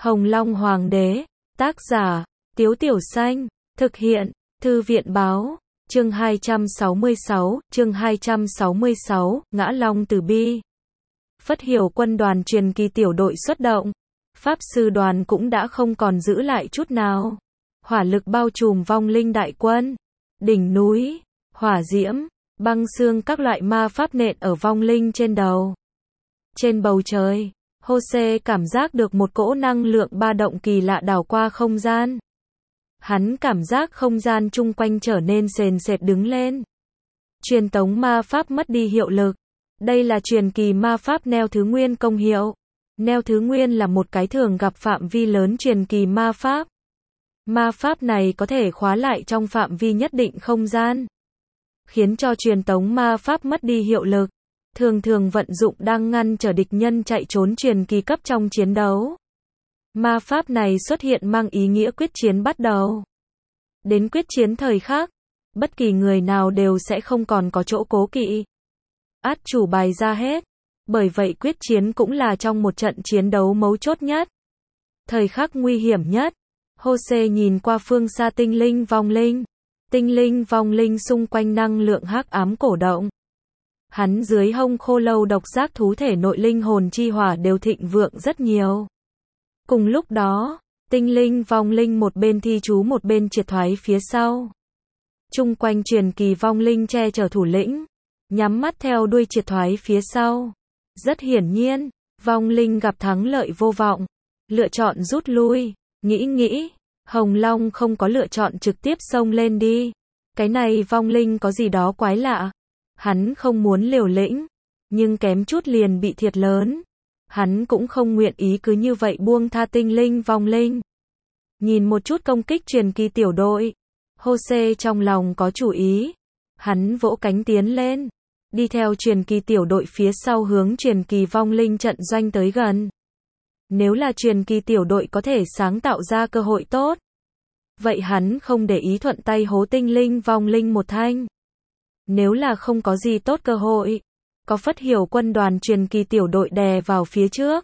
Hồng Long Hoàng đế, tác giả, Tiếu Tiểu Xanh, thực hiện, Thư viện báo, chương 266, Ngã Long Từ Bi. Phất Hiểu quân đoàn truyền kỳ tiểu đội xuất động, Pháp sư đoàn cũng đã không còn giữ lại chút nào. Hỏa lực bao trùm vong linh đại quân, đỉnh núi, hỏa diễm, băng xương các loại ma pháp nện ở vong linh trên đầu. Trên bầu trời, Jose cảm giác được một cỗ năng lượng ba động kỳ lạ đảo qua không gian. Hắn cảm giác không gian chung quanh trở nên sền sệt đứng lên. Truyền tống ma pháp mất đi hiệu lực. Đây là truyền kỳ ma pháp neo thứ nguyên công hiệu. Neo thứ nguyên là một cái thường gặp phạm vi lớn truyền kỳ ma pháp. Ma pháp này có thể khóa lại trong phạm vi nhất định không gian, khiến cho truyền tống ma pháp mất đi hiệu lực. Thường thường vận dụng đang ngăn trở địch nhân chạy trốn truyền kỳ cấp trong chiến đấu. Ma pháp này xuất hiện mang ý nghĩa quyết chiến bắt đầu. Đến quyết chiến thời khắc, bất kỳ người nào đều sẽ không còn có chỗ cố kỵ. Át chủ bài ra hết. Bởi vậy quyết chiến cũng là trong một trận chiến đấu mấu chốt nhất. Thời khắc nguy hiểm nhất. Jose nhìn qua phương xa tinh linh vong linh. Tinh linh vong linh xung quanh năng lượng hắc ám cổ động. Hắn dưới hông khô lâu độc giác thú thể nội linh hồn chi hỏa đều thịnh vượng rất nhiều. Cùng lúc đó, tinh linh vong linh một bên thi chú một bên triệt thoái phía sau. Chung quanh truyền kỳ vong linh che chở thủ lĩnh, nhắm mắt theo đuôi triệt thoái phía sau. Rất hiển nhiên, vong linh gặp thắng lợi vô vọng, lựa chọn rút lui. Nghĩ, Hồng Long không có lựa chọn trực tiếp xông lên đi. Cái này vong linh có gì đó quái lạ. Hắn không muốn liều lĩnh, nhưng kém chút liền bị thiệt lớn. Hắn cũng không nguyện ý cứ như vậy buông tha tinh linh vong linh. Nhìn một chút công kích truyền kỳ tiểu đội, Jose trong lòng có chủ ý. Hắn vỗ cánh tiến lên, đi theo truyền kỳ tiểu đội phía sau hướng truyền kỳ vong linh trận doanh tới gần. Nếu là truyền kỳ tiểu đội có thể sáng tạo ra cơ hội tốt, vậy hắn không để ý thuận tay hố tinh linh vong linh một thanh. Nếu là không có gì tốt cơ hội, có Phất Hiểu quân đoàn truyền kỳ tiểu đội đè vào phía trước,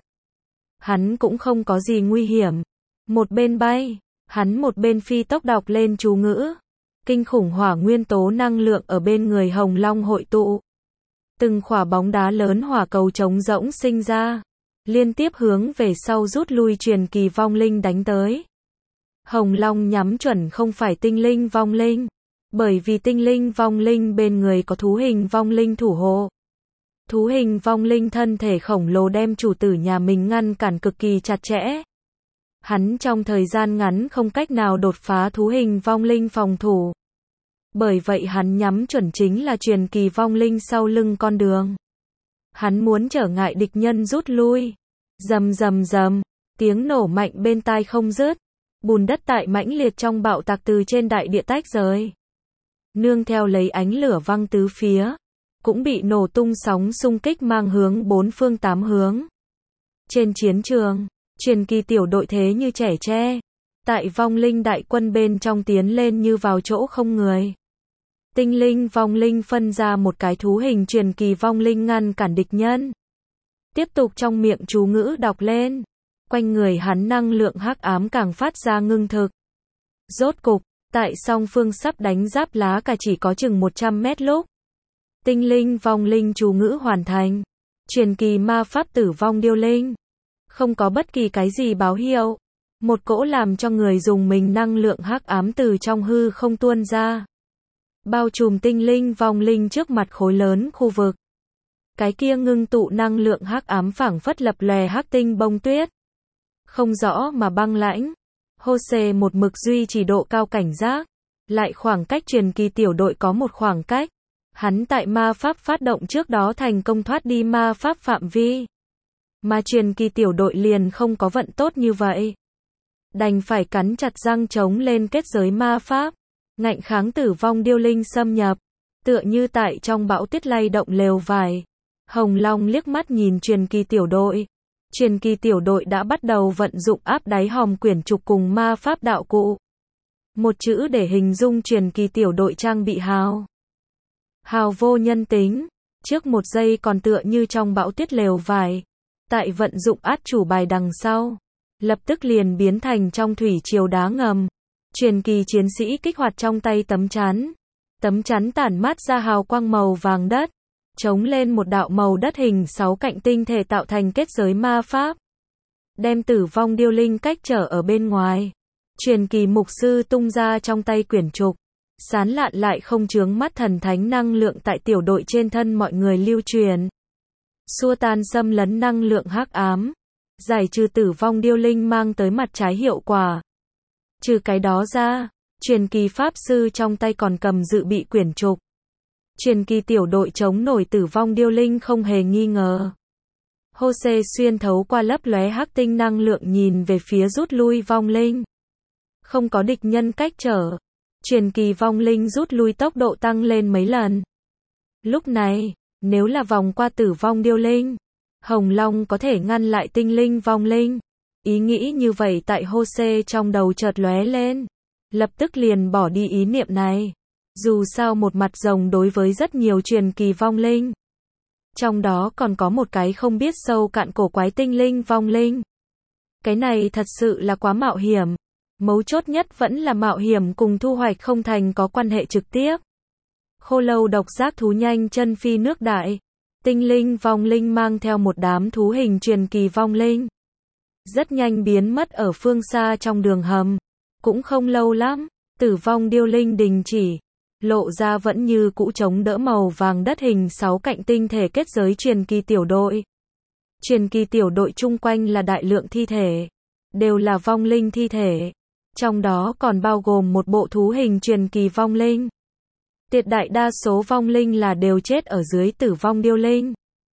hắn cũng không có gì nguy hiểm. Một bên bay, hắn một bên phi tốc đọc lên chú ngữ. Kinh khủng hỏa nguyên tố năng lượng ở bên người Hồng Long hội tụ. Từng khỏa bóng đá lớn hỏa cầu trống rỗng sinh ra, liên tiếp hướng về sau rút lui truyền kỳ vong linh đánh tới. Hồng Long nhắm chuẩn không phải tinh linh vong linh, bởi vì tinh linh vong linh bên người có thú hình vong linh thủ hộ. Thú hình vong linh thân thể khổng lồ đem chủ tử nhà mình ngăn cản cực kỳ chặt chẽ. Hắn trong thời gian ngắn không cách nào đột phá thú hình vong linh phòng thủ. Bởi vậy hắn nhắm chuẩn chính là truyền kỳ vong linh sau lưng con đường. Hắn muốn trở ngại địch nhân rút lui. Rầm rầm rầm, tiếng nổ mạnh bên tai không dứt. Bùn đất tại mãnh liệt trong bạo tạc từ trên đại địa tách rời. Nương theo lấy ánh lửa văng tứ phía, cũng bị nổ tung sóng xung kích mang hướng bốn phương tám hướng. Trên chiến trường, truyền kỳ tiểu đội thế như trẻ tre, tại vong linh đại quân bên trong tiến lên như vào chỗ không người. Tinh linh vong linh phân ra một cái thú hình truyền kỳ vong linh ngăn cản địch nhân. Tiếp tục trong miệng chú ngữ đọc lên. Quanh người hắn năng lượng hắc ám càng phát ra ngưng thực. Rốt cục, tại song phương sắp đánh giáp lá cả chỉ có chừng 100 mét lúc. Tinh linh vong linh chú ngữ hoàn thành. Truyền kỳ ma pháp tử vong điêu linh. Không có bất kỳ cái gì báo hiệu. Một cỗ làm cho người dùng mình năng lượng hắc ám từ trong hư không tuôn ra. Bao trùm tinh linh vong linh trước mặt khối lớn khu vực. Cái kia ngưng tụ năng lượng hắc ám phảng phất lập lòe hắc tinh bông tuyết. Không rõ mà băng lãnh. Jose một mực duy trì độ cao cảnh giác. Lại khoảng cách truyền kỳ tiểu đội có một khoảng cách. Hắn tại ma pháp phát động trước đó thành công thoát đi ma pháp phạm vi. Mà truyền kỳ tiểu đội liền không có vận tốt như vậy. Đành phải cắn chặt răng chống lên kết giới ma pháp. Ngạnh kháng tử vong điêu linh xâm nhập. Tựa như tại trong bão tuyết lay động lều vải. Hồng Long liếc mắt nhìn truyền kỳ tiểu đội. Truyền kỳ tiểu đội đã bắt đầu vận dụng áp đáy hòm quyển trục cùng ma pháp đạo cụ. Một chữ để hình dung truyền kỳ tiểu đội trang bị hào. Hào vô nhân tính. Trước một giây còn tựa như trong bão tuyết lều vải. Tại vận dụng át chủ bài đằng sau. lập tức liền biến thành trong thủy triều đá ngầm. Truyền kỳ chiến sĩ kích hoạt trong tay tấm chắn tản mát ra hào quang màu vàng đất, chống lên một đạo màu đất hình 6 cạnh tinh thể tạo thành kết giới ma pháp, đem Tử Vong Điêu Linh cách trở ở bên ngoài. Truyền kỳ mục sư tung ra trong tay quyển trục, sán lạn lại không chướng mắt thần thánh năng lượng tại tiểu đội trên thân mọi người lưu truyền, xua tan xâm lấn năng lượng hắc ám, giải trừ Tử Vong Điêu Linh mang tới mặt trái hiệu quả. Trừ cái đó ra, truyền kỳ pháp sư trong tay còn cầm dự bị quyển trục. Truyền kỳ tiểu đội chống nổi Tử Vong Điêu Linh không hề nghi ngờ. Jose xuyên thấu qua lấp lóe hắc tinh năng lượng nhìn về phía rút lui vong linh. Không có địch nhân cách trở. Truyền kỳ vong linh rút lui tốc độ tăng lên mấy lần. Lúc này, nếu là vòng qua Tử Vong Điêu Linh, Hồng Long có thể ngăn lại tinh linh vong linh. Ý nghĩ như vậy tại Jose trong đầu chợt lóe lên. Lập tức liền bỏ đi ý niệm này. Dù sao một mặt rồng đối với rất nhiều truyền kỳ vong linh. Trong đó còn có một cái không biết sâu cạn cổ quái tinh linh vong linh. Cái này thật sự là quá mạo hiểm. Mấu chốt nhất vẫn là mạo hiểm cùng thu hoạch không thành có quan hệ trực tiếp. Khô lâu độc giác thú nhanh chân phi nước đại. Tinh linh vong linh mang theo một đám thú hình truyền kỳ vong linh. Rất nhanh biến mất ở phương xa trong đường hầm. Cũng không lâu lắm, Tử Vong Điêu Linh đình chỉ. Lộ ra vẫn như cũ chống đỡ màu vàng đất hình 6 cạnh tinh thể kết giới truyền kỳ tiểu đội. Truyền kỳ tiểu đội chung quanh là đại lượng thi thể. Đều là vong linh thi thể. Trong đó còn bao gồm một bộ thú hình truyền kỳ vong linh. Tuyệt đại đa số vong linh là đều chết ở dưới Tử Vong Điêu Linh.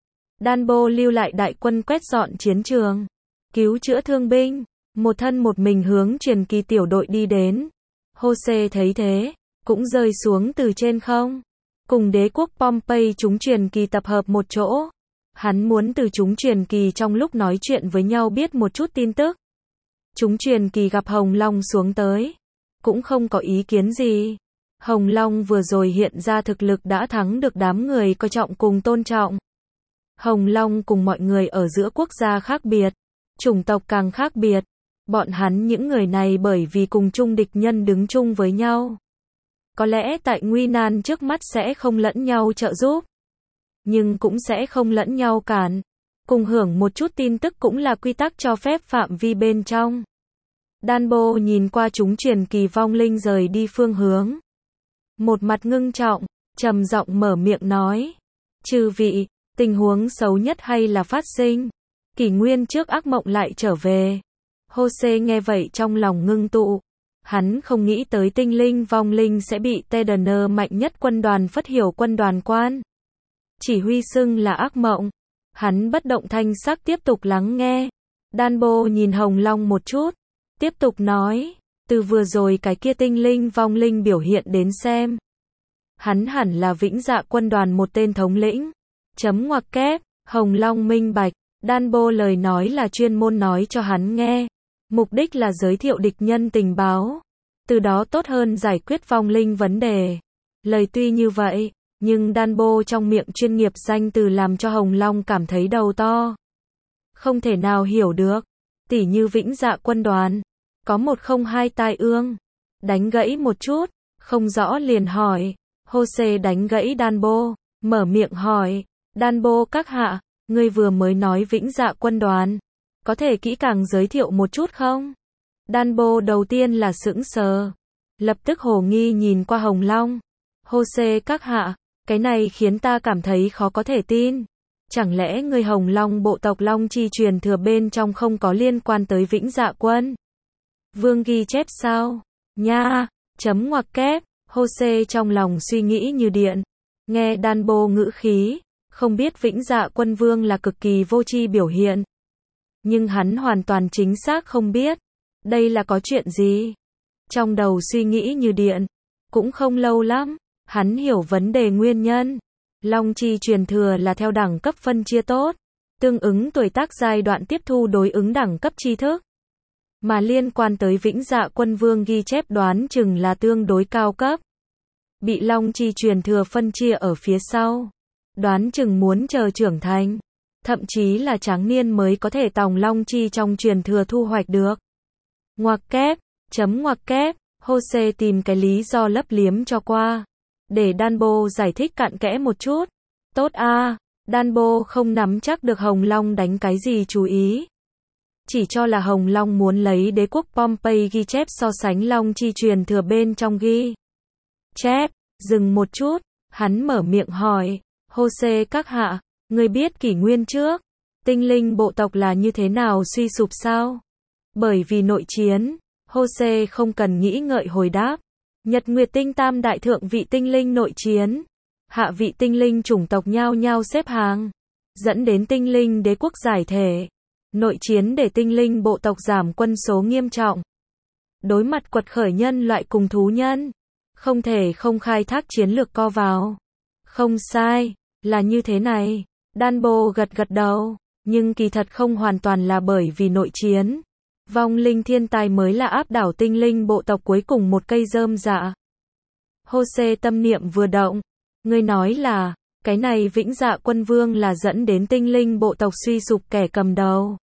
Danbo lưu lại đại quân quét dọn chiến trường, cứu chữa thương binh, một thân một mình hướng truyền kỳ tiểu đội đi đến. Jose thấy thế, cũng rơi xuống từ trên không. Cùng đế quốc Pompey chúng truyền kỳ tập hợp một chỗ. Hắn muốn từ chúng truyền kỳ trong lúc nói chuyện với nhau biết một chút tin tức. Chúng truyền kỳ gặp Hồng Long xuống tới. Cũng không có ý kiến gì. Hồng Long vừa rồi hiện ra thực lực đã thắng được đám người coi trọng cùng tôn trọng. Hồng Long cùng mọi người ở giữa quốc gia khác biệt. Chủng tộc càng khác biệt. Bọn hắn những người này bởi vì cùng chung địch nhân đứng chung với nhau. Có lẽ tại nguy nan trước mắt sẽ không lẫn nhau trợ giúp. Nhưng cũng sẽ không lẫn nhau cản. Cùng hưởng một chút tin tức cũng là quy tắc cho phép phạm vi bên trong. Danbo nhìn qua chúng truyền kỳ vong linh rời đi phương hướng. Một mặt ngưng trọng, trầm giọng mở miệng nói. Chư vị, tình huống xấu nhất hay là phát sinh. Kỷ nguyên trước ác mộng lại trở về. Jose nghe vậy trong lòng ngưng tụ. Hắn không nghĩ tới tinh linh vong linh sẽ bị Tedener mạnh nhất quân đoàn Phất Hiểu quân đoàn quan. Chỉ huy xưng là ác mộng. Hắn bất động thanh sắc tiếp tục lắng nghe. Danbo nhìn Hồng Long một chút. Tiếp tục nói. Từ vừa rồi cái kia tinh linh vong linh biểu hiện đến xem. Hắn hẳn là Vĩnh Dạ quân đoàn một tên thống lĩnh. Chấm ngoặc kép. Hồng Long minh bạch. Danbo lời nói là chuyên môn nói cho hắn nghe. Mục đích là giới thiệu địch nhân tình báo. Từ đó tốt hơn giải quyết vong linh vấn đề. Lời tuy như vậy, nhưng Danbo trong miệng chuyên nghiệp danh từ làm cho Hồng Long cảm thấy đầu to. Không thể nào hiểu được. Tỉ như Vĩnh Dạ quân đoàn. Có 102 tai ương. Đánh gãy một chút. Không rõ liền hỏi. Jose đánh gãy Danbo. Mở miệng hỏi. Danbo các hạ. Ngươi vừa mới nói Vĩnh Dạ quân đoàn. Có thể kỹ càng giới thiệu một chút không? Danbo đầu tiên là sững sờ. Lập tức hồ nghi nhìn qua Hồng Long. Jose các hạ. Cái này khiến ta cảm thấy khó có thể tin. Chẳng lẽ ngươi Hồng Long bộ tộc Long chi truyền thừa bên trong không có liên quan tới Vĩnh Dạ quân? Vương ghi chép sao? Nha, chấm ngoặc kép. Jose trong lòng suy nghĩ như điện. Nghe Danbo ngữ khí, không biết Vĩnh Dạ quân vương là cực kỳ vô tri biểu hiện. Nhưng hắn hoàn toàn chính xác không biết. Đây là có chuyện gì? Trong đầu suy nghĩ như điện. Cũng không lâu lắm. Hắn hiểu vấn đề nguyên nhân. Long chi truyền thừa là theo đẳng cấp phân chia tốt. Tương ứng tuổi tác giai đoạn tiếp thu đối ứng đẳng cấp tri thức. Mà liên quan tới Vĩnh Dạ quân vương ghi chép đoán chừng là tương đối cao cấp. Bị Long chi truyền thừa phân chia ở phía sau. Đoán chừng muốn chờ trưởng thành. thậm chí là tráng niên mới có thể tòng long chi trong truyền thừa thu hoạch được. Ngoặc kép, ngoặc kép, Jose tìm cái lý do lấp liếm cho qua. Để Danbo giải thích cặn kẽ một chút. Tốt a, Danbo không nắm chắc được Hồng Long đánh cái gì chú ý. Chỉ cho là Hồng Long muốn lấy đế quốc Pompey ghi chép so sánh Long chi truyền thừa bên trong ghi chép. Dừng một chút, hắn mở miệng hỏi, Jose các hạ, người biết kỷ nguyên trước, tinh linh bộ tộc là như thế nào suy sụp sao? Bởi vì nội chiến, Jose không cần nghĩ ngợi hồi đáp. Nhật Nguyệt Tinh tam đại thượng vị tinh linh nội chiến. Hạ vị tinh linh chủng tộc nhao nhao xếp hàng. Dẫn đến tinh linh đế quốc giải thể. Nội chiến để tinh linh bộ tộc giảm quân số nghiêm trọng. Đối mặt quật khởi nhân loại cùng thú nhân. Không thể không khai thác chiến lược co vào. Không sai, là như thế này. Danbo gật gật đầu. Nhưng kỳ thật không hoàn toàn là bởi vì nội chiến. Vong linh thiên tài mới là áp đảo tinh linh bộ tộc cuối cùng một cây rơm dạ. Jose tâm niệm vừa động. Ngươi nói là, cái này Vĩnh Dạ Quân Vương là dẫn đến tinh linh bộ tộc suy sụp kẻ cầm đầu.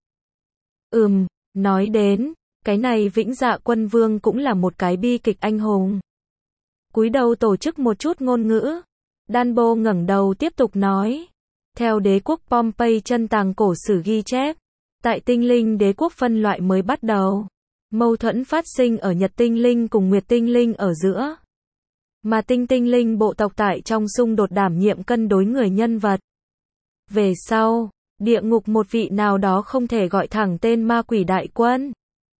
Nói đến, cái này Vĩnh Dạ Quân Vương cũng là một cái bi kịch anh hùng. Cúi đầu tổ chức một chút ngôn ngữ. Danbo ngẩng đầu tiếp tục nói. Theo đế quốc Pompey chân tàng cổ sử ghi chép. Tại tinh linh đế quốc phân loại mới bắt đầu. Mâu thuẫn phát sinh ở Nhật tinh linh cùng Nguyệt tinh linh ở giữa. Mà tinh linh bộ tộc tại trong xung đột đảm nhiệm cân đối người nhân vật. Về sau, địa ngục một vị nào đó không thể gọi thẳng tên ma quỷ đại quân.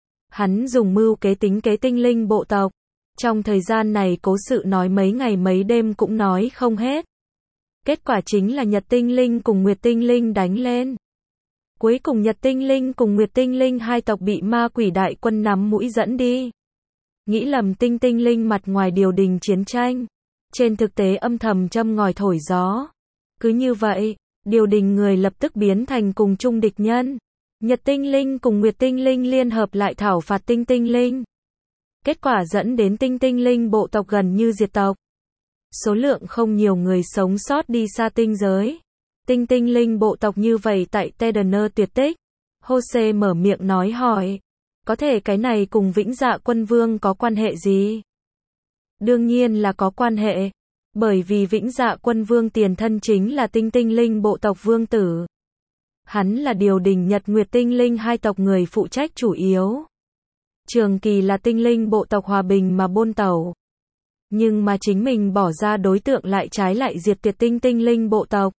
Hắn dùng mưu kế tính kế tinh linh bộ tộc. Trong thời gian này cố sự nói mấy ngày mấy đêm cũng nói không hết. Kết quả chính là Nhật tinh linh cùng Nguyệt tinh linh đánh lên. Cuối cùng Nhật tinh linh cùng Nguyệt tinh linh hai tộc bị ma quỷ đại quân nắm mũi dẫn đi. Nghĩ lầm tinh linh mặt ngoài điều đình chiến tranh. Trên thực tế âm thầm châm ngòi thổi gió. Cứ như vậy, điều đình người lập tức biến thành cùng chung địch nhân. Nhật tinh linh cùng Nguyệt tinh linh liên hợp lại thảo phạt tinh linh. Kết quả dẫn đến tinh linh bộ tộc gần như diệt tộc. Số lượng không nhiều người sống sót đi xa tinh giới. Tinh linh bộ tộc như vậy tại Tedener tuyệt tích. Jose mở miệng nói hỏi. Có thể cái này cùng Vĩnh Dạ Quân Vương có quan hệ gì? Đương nhiên là có quan hệ. Bởi vì Vĩnh Dạ Quân Vương tiền thân chính là tinh linh bộ tộc vương tử. Hắn là điều đình Nhật Nguyệt tinh linh hai tộc người phụ trách chủ yếu. Trường kỳ là tinh linh bộ tộc hòa bình mà bôn tẩu. Nhưng mà chính mình bỏ ra đối tượng lại trái lại diệt tuyệt tinh linh bộ tộc.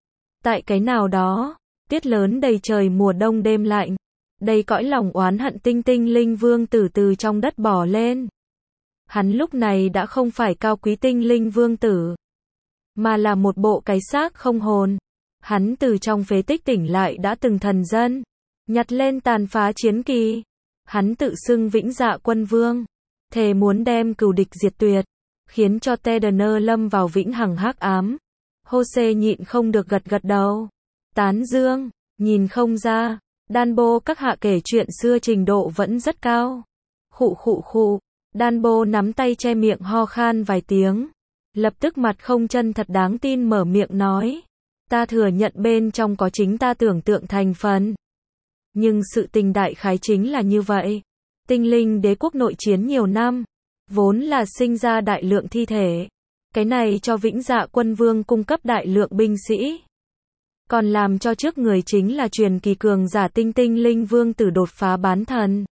Tại cái nào đó, tiết lớn đầy trời mùa đông đêm lạnh. Đầy cõi lòng oán hận tinh linh vương tử từ trong đất bò lên. Hắn lúc này đã không phải cao quý tinh linh vương tử. Mà là một bộ cái xác không hồn. Hắn từ trong phế tích tỉnh lại đã từng thần dân. Nhặt lên tàn phá chiến kỳ. Hắn tự xưng Vĩnh Dạ Quân Vương. Thề muốn đem cừu địch diệt tuyệt. Khiến cho Tedener lâm vào vĩnh hằng hắc ám. Jose nhịn không được gật gật đầu. Tán dương, nhìn không ra. Danbo các hạ kể chuyện xưa trình độ vẫn rất cao. Khụ. Danbo nắm tay che miệng ho khan vài tiếng. Lập tức mặt không chân thật đáng tin mở miệng nói. Ta thừa nhận bên trong có chính ta tưởng tượng thành phần. Nhưng sự tình đại khái chính là như vậy. Tinh linh đế quốc nội chiến nhiều năm. Vốn là sinh ra đại lượng thi thể. Cái này cho Vĩnh Dạ Quân Vương cung cấp đại lượng binh sĩ. Còn làm cho trước người chính là truyền kỳ cường giả tinh linh vương tử đột phá bán thần.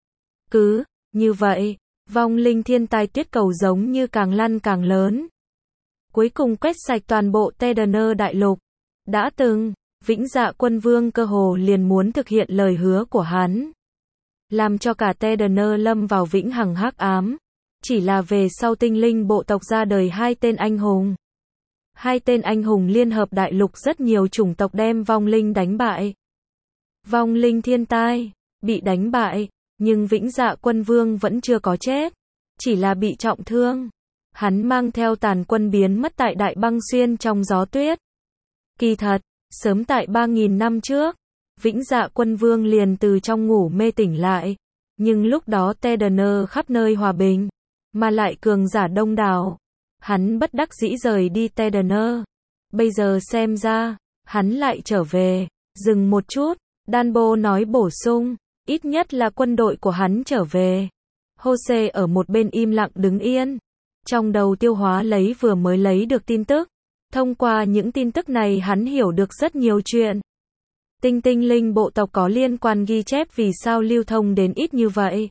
Cứ như vậy, vong linh thiên tai tuyết cầu giống như càng lăn càng lớn. Cuối cùng quét sạch toàn bộ Tedener đại lục. Đã từng, Vĩnh Dạ Quân Vương cơ hồ liền muốn thực hiện lời hứa của hắn. Làm cho cả Tedener lâm vào vĩnh hằng hắc ám. Chỉ là về sau tinh linh bộ tộc ra đời hai tên anh hùng. Hai tên anh hùng liên hợp đại lục rất nhiều chủng tộc đem vong linh đánh bại. Vong linh thiên tai, bị đánh bại, nhưng Vĩnh Dạ Quân Vương vẫn chưa có chết. Chỉ là bị trọng thương. Hắn mang theo tàn quân biến mất tại Đại Băng Xuyên trong gió tuyết. Kỳ thật, sớm tại 3.000 năm trước, Vĩnh Dạ Quân Vương liền từ trong ngủ mê tỉnh lại. Nhưng lúc đó Tedener khắp nơi hòa bình, mà lại cường giả đông đảo. Hắn bất đắc dĩ rời đi Tedener. Bây giờ xem ra, hắn lại trở về. Dừng một chút, Danbo nói bổ sung, ít nhất là quân đội của hắn trở về. Jose ở một bên im lặng đứng yên, trong đầu tiêu hóa lấy vừa mới lấy được tin tức. Thông qua những tin tức này hắn hiểu được rất nhiều chuyện. Tinh tinh linh bộ tộc có liên quan ghi chép vì sao lưu thông đến ít như vậy.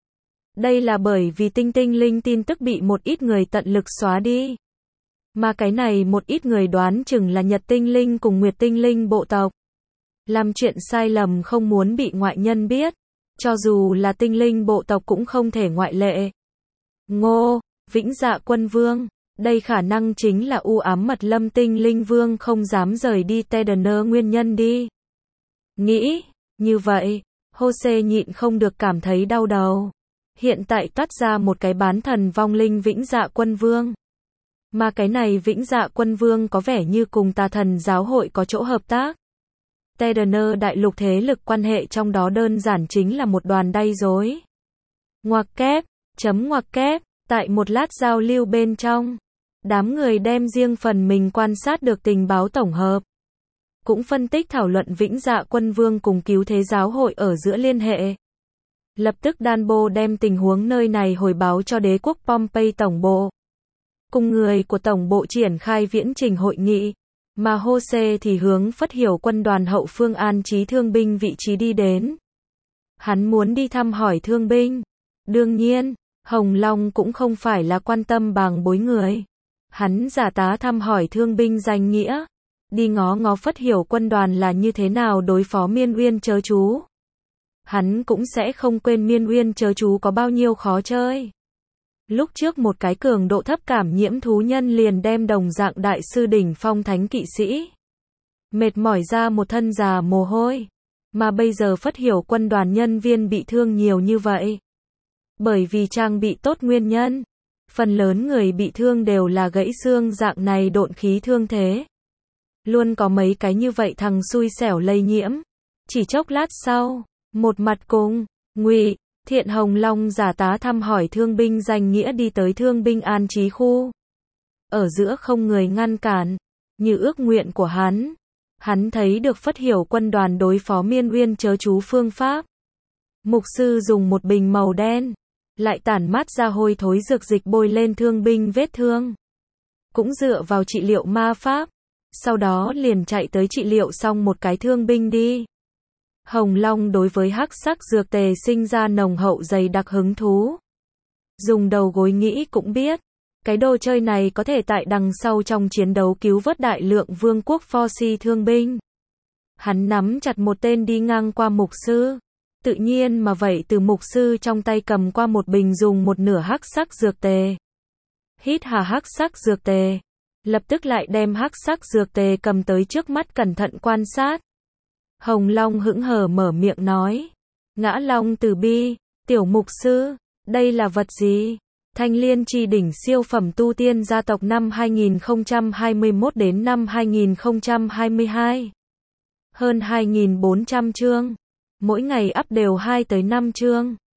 Đây là bởi vì tinh tinh linh tin tức bị một ít người tận lực xóa đi. Mà cái này một ít người đoán chừng là Nhật tinh linh cùng Nguyệt tinh linh bộ tộc. Làm chuyện sai lầm không muốn bị ngoại nhân biết. Cho dù là tinh linh bộ tộc cũng không thể ngoại lệ. Ngô, Vĩnh Dạ Quân Vương. Đây khả năng chính là u ám mật lâm tinh linh vương không dám rời đi Tedener nguyên nhân đi. Nghĩ, như vậy, Jose nhịn không được cảm thấy đau đầu. Hiện tại toát ra một cái bán thần vong linh Vĩnh Dạ Quân Vương. Mà cái này Vĩnh Dạ Quân Vương có vẻ như cùng tà thần giáo hội có chỗ hợp tác. Tedener đại lục thế lực quan hệ trong đó đơn giản chính là một đoàn đay rối. Ngoặc kép, ngoặc kép, tại một lát giao lưu bên trong. Đám người đem riêng phần mình quan sát được tình báo tổng hợp. Cũng phân tích thảo luận Vĩnh Dạ Quân Vương cùng cứu thế giáo hội ở giữa liên hệ. Lập tức Danbo đem tình huống nơi này hồi báo cho đế quốc Pompey tổng bộ. Cùng người của tổng bộ triển khai viễn trình hội nghị. Mà Jose thì hướng Phất Hiểu quân đoàn hậu phương an trí thương binh vị trí đi đến. Hắn muốn đi thăm hỏi thương binh. Đương nhiên, Hồng Long cũng không phải là quan tâm bàng bối người. Hắn giả tá thăm hỏi thương binh danh nghĩa. Đi ngó ngó Phất Hiểu quân đoàn là như thế nào đối phó Miên Uyên chớ chú. Hắn cũng sẽ không quên Miên Uyên chớ chú có bao nhiêu khó chơi. Lúc trước một cái cường độ thấp cảm nhiễm thú nhân liền đem đồng dạng đại sư đỉnh phong thánh kỵ sĩ. Mệt mỏi ra một thân già mồ hôi. Mà bây giờ Phất Hiểu quân đoàn nhân viên bị thương nhiều như vậy. Bởi vì trang bị tốt nguyên nhân. Phần lớn người bị thương đều là gãy xương dạng này độn khí thương thế. Luôn có mấy cái như vậy thằng xui xẻo lây nhiễm. Chỉ chốc lát sau, một mặt cùng, Ngụy Thiện Hồng Long giả tá thăm hỏi thương binh danh nghĩa đi tới thương binh an trí khu. Ở giữa không người ngăn cản, như ước nguyện của hắn. Hắn thấy được Phất Hiểu quân đoàn đối phó Miên Uyên chớ chú phương pháp. Mục sư dùng một bình màu đen, lại tản mát ra hôi thối dược dịch bôi lên thương binh vết thương. Cũng dựa vào trị liệu ma pháp. Sau đó liền chạy tới trị liệu xong một cái thương binh đi. Hồng Long đối với hắc sắc dược tề sinh ra nồng hậu dày đặc hứng thú. Dùng đầu gối nghĩ cũng biết. Cái đồ chơi này có thể tại đằng sau trong chiến đấu cứu vớt đại lượng vương quốc Forsi thương binh. Hắn nắm chặt một tên đi ngang qua mục sư. Tự nhiên mà vậy từ mục sư trong tay cầm qua một bình dùng một nửa hắc sắc dược tề. Hít hà hắc sắc dược tề. Lập tức lại đem hắc sắc dược tề cầm tới trước mắt cẩn thận quan sát. Hồng Long hững hờ mở miệng nói. Ngã Long Từ Bi, tiểu mục sư, đây là vật gì? Thanh Liên Chi đỉnh siêu phẩm tu tiên gia tộc năm 2021 đến năm 2022. Hơn 2.400 chương. Mỗi ngày up đều 2 tới 5 chương.